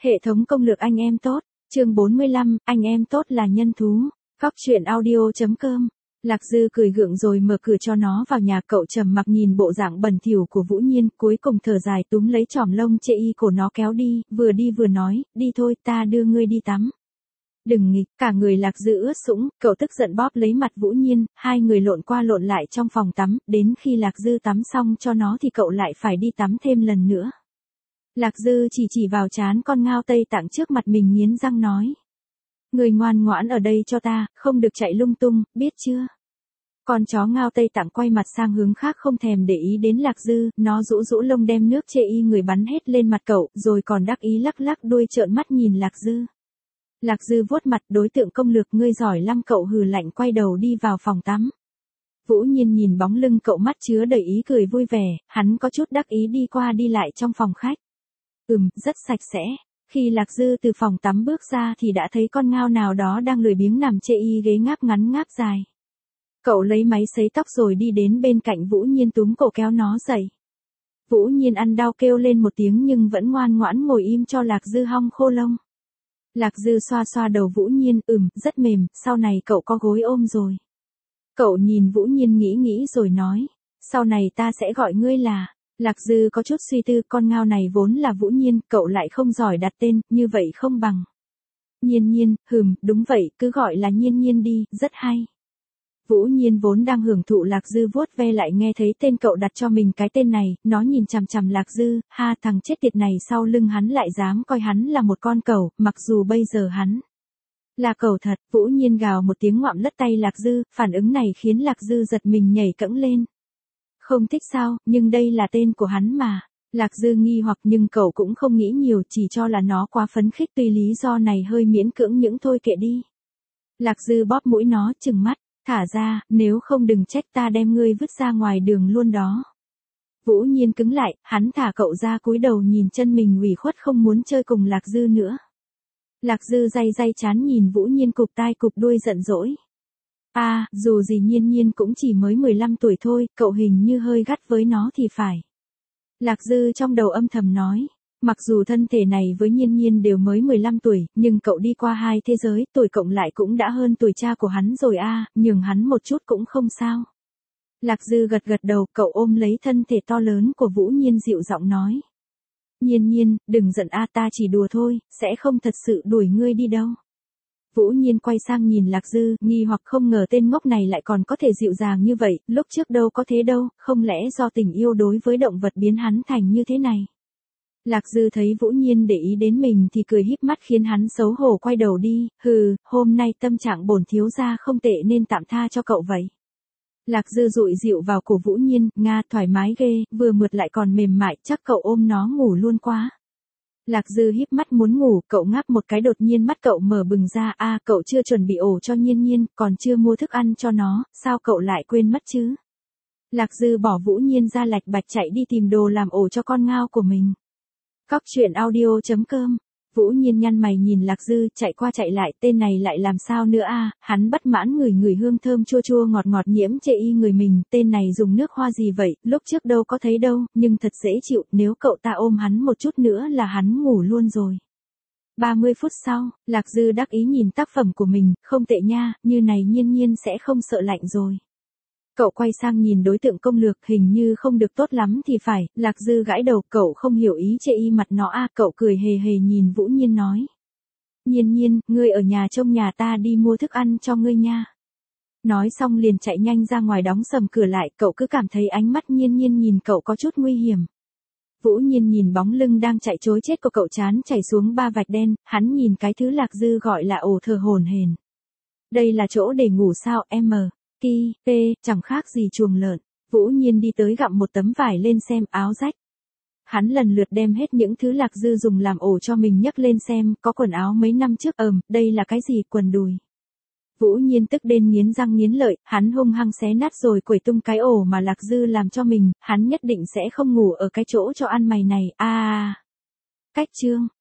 Hệ thống công lược anh em tốt, chương 45, anh em tốt là nhân thú, Góc truyện audio.com. Lạc Dư cười gượng rồi mở cửa cho nó vào nhà. Cậu trầm mặc nhìn bộ dạng bẩn thỉu của Vũ Nhiên, cuối cùng thở dài túm lấy chòm lông chê y của nó kéo đi vừa nói, đi thôi, ta đưa ngươi đi tắm. Đừng nghịch, cả người Lạc Dư ướt sũng, cậu tức giận bóp lấy mặt Vũ Nhiên, hai người lộn qua lộn lại trong phòng tắm, đến khi Lạc Dư tắm xong cho nó thì cậu lại phải đi tắm thêm lần nữa. Lạc Dư chỉ vào trán con ngao Tây Tạng trước mặt mình nghiến răng nói. Người ngoan ngoãn ở đây cho ta, không được chạy lung tung, biết chưa? Con chó ngao Tây Tạng quay mặt sang hướng khác không thèm để ý đến Lạc Dư, nó rũ lông đem nước chê y người bắn hết lên mặt cậu, rồi còn đắc ý lắc đuôi trợn mắt nhìn Lạc Dư. Lạc Dư vuốt mặt, đối tượng công lược ngươi giỏi lắm, cậu hừ lạnh quay đầu đi vào phòng tắm. Vũ Nhiên nhìn bóng lưng cậu mắt chứa đầy ý cười vui vẻ, hắn có chút đắc ý đi qua đi lại trong phòng khách. Rất sạch sẽ. Khi Lạc Dư từ phòng tắm bước ra thì đã thấy con ngao nào đó đang lười biếng nằm chê y ghế ngáp ngắn ngáp dài. Cậu lấy máy sấy tóc rồi đi đến bên cạnh Vũ Nhiên túm cổ kéo nó dậy. Vũ Nhiên ăn đau kêu lên một tiếng nhưng vẫn ngoan ngoãn ngồi im cho Lạc Dư hong khô lông. Lạc Dư xoa đầu Vũ Nhiên, rất mềm, sau này cậu có gối ôm rồi. Cậu nhìn Vũ Nhiên nghĩ rồi nói, sau này ta sẽ gọi ngươi là. Lạc Dư có chút suy tư, con ngao này vốn là Vũ Nhiên, cậu lại không giỏi đặt tên, như vậy không bằng. Nhiên, đúng vậy, cứ gọi là Nhiên đi, rất hay. Vũ Nhiên vốn đang hưởng thụ Lạc Dư vuốt ve lại nghe thấy tên cậu đặt cho mình cái tên này, nó nhìn chằm Lạc Dư, ha thằng chết tiệt này sau lưng hắn lại dám coi hắn là một con cẩu, mặc dù bây giờ hắn là cẩu thật. Vũ Nhiên gào một tiếng ngoạm lất tay Lạc Dư, phản ứng này khiến Lạc Dư giật mình nhảy cẫng lên. Không thích sao, nhưng đây là tên của hắn mà. Lạc Dư nghi hoặc nhưng cậu cũng không nghĩ nhiều, chỉ cho là nó quá phấn khích, tuy lý do này hơi miễn cưỡng những thôi kệ đi. Lạc Dư bóp mũi nó trừng mắt, thả ra, nếu không đừng trách ta đem ngươi vứt ra ngoài đường luôn đó. Vũ Nhiên cứng lại, hắn thả cậu ra cúi đầu nhìn chân mình ủy khuất không muốn chơi cùng Lạc Dư nữa. Lạc Dư day chán nhìn Vũ Nhiên cụp tai cụp đuôi giận dỗi. Dù gì Nhiên cũng chỉ mới 15 tuổi thôi, cậu hình như hơi gắt với nó thì phải. Lạc Dư trong đầu âm thầm nói, mặc dù thân thể này với Nhiên đều mới 15 tuổi, nhưng cậu đi qua hai thế giới, tuổi cộng lại cũng đã hơn tuổi cha của hắn rồi nhường hắn một chút cũng không sao. Lạc Dư gật đầu, cậu ôm lấy thân thể to lớn của Vũ Nhiên dịu giọng nói. Nhiên, đừng giận ta chỉ đùa thôi, sẽ không thật sự đuổi ngươi đi đâu. Vũ Nhiên quay sang nhìn Lạc Dư, nghi hoặc không ngờ tên ngốc này lại còn có thể dịu dàng như vậy, lúc trước đâu có thế đâu, không lẽ do tình yêu đối với động vật biến hắn thành như thế này. Lạc Dư thấy Vũ Nhiên để ý đến mình thì cười híp mắt khiến hắn xấu hổ quay đầu đi, hôm nay tâm trạng bổn thiếu gia không tệ nên tạm tha cho cậu vậy. Lạc Dư dụi dịu vào cổ Vũ Nhiên, thoải mái ghê, vừa mượt lại còn mềm mại, chắc cậu ôm nó ngủ luôn quá. Lạc Dư híp mắt muốn ngủ, cậu ngáp một cái đột nhiên mắt cậu mở bừng ra, cậu chưa chuẩn bị ổ cho Nhiên, còn chưa mua thức ăn cho nó, sao cậu lại quên mất chứ? Lạc Dư bỏ Vũ Nhiên ra lạch bạch chạy đi tìm đồ làm ổ cho con ngao của mình. Góc truyện audio.com. Vũ Nhiên nhăn mày nhìn Lạc Dư, chạy qua chạy lại, tên này lại làm sao nữa hắn bất mãn ngửi hương thơm chua ngọt nhiễm chê y người mình, tên này dùng nước hoa gì vậy, lúc trước đâu có thấy đâu, nhưng thật dễ chịu, nếu cậu ta ôm hắn một chút nữa là hắn ngủ luôn rồi. 30 phút sau, Lạc Dư đắc ý nhìn tác phẩm của mình, không tệ nha, như này Nhiên sẽ không sợ lạnh rồi. Cậu quay sang nhìn đối tượng công lược, hình như không được tốt lắm thì phải. Lạc Dư gãi đầu, cậu không hiểu ý chê y mặt nó cậu cười hề nhìn Vũ Nhiên nói. Nhiên, ngươi ở nhà trông nhà ta đi mua thức ăn cho ngươi nha. Nói xong liền chạy nhanh ra ngoài đóng sầm cửa lại, cậu cứ cảm thấy ánh mắt Nhiên nhìn cậu có chút nguy hiểm. Vũ Nhiên nhìn bóng lưng đang chạy trối chết của cậu chán chảy xuống 3 vạch đen, hắn nhìn cái thứ Lạc Dư gọi là ổ thở hổn hển. Đây là chỗ để ngủ sao em? Chẳng khác gì chuồng lợn. Vũ Nhiên đi tới gặm một tấm vải lên xem, áo rách. Hắn lần lượt đem hết những thứ Lạc Dư dùng làm ổ cho mình nhấc lên xem, có quần áo mấy năm trước, đây là cái gì, quần đùi. Vũ Nhiên tức đến nghiến răng nghiến lợi, hắn hung hăng xé nát rồi quẩy tung cái ổ mà Lạc Dư làm cho mình, hắn nhất định sẽ không ngủ ở cái chỗ cho ăn mày này. Cách chương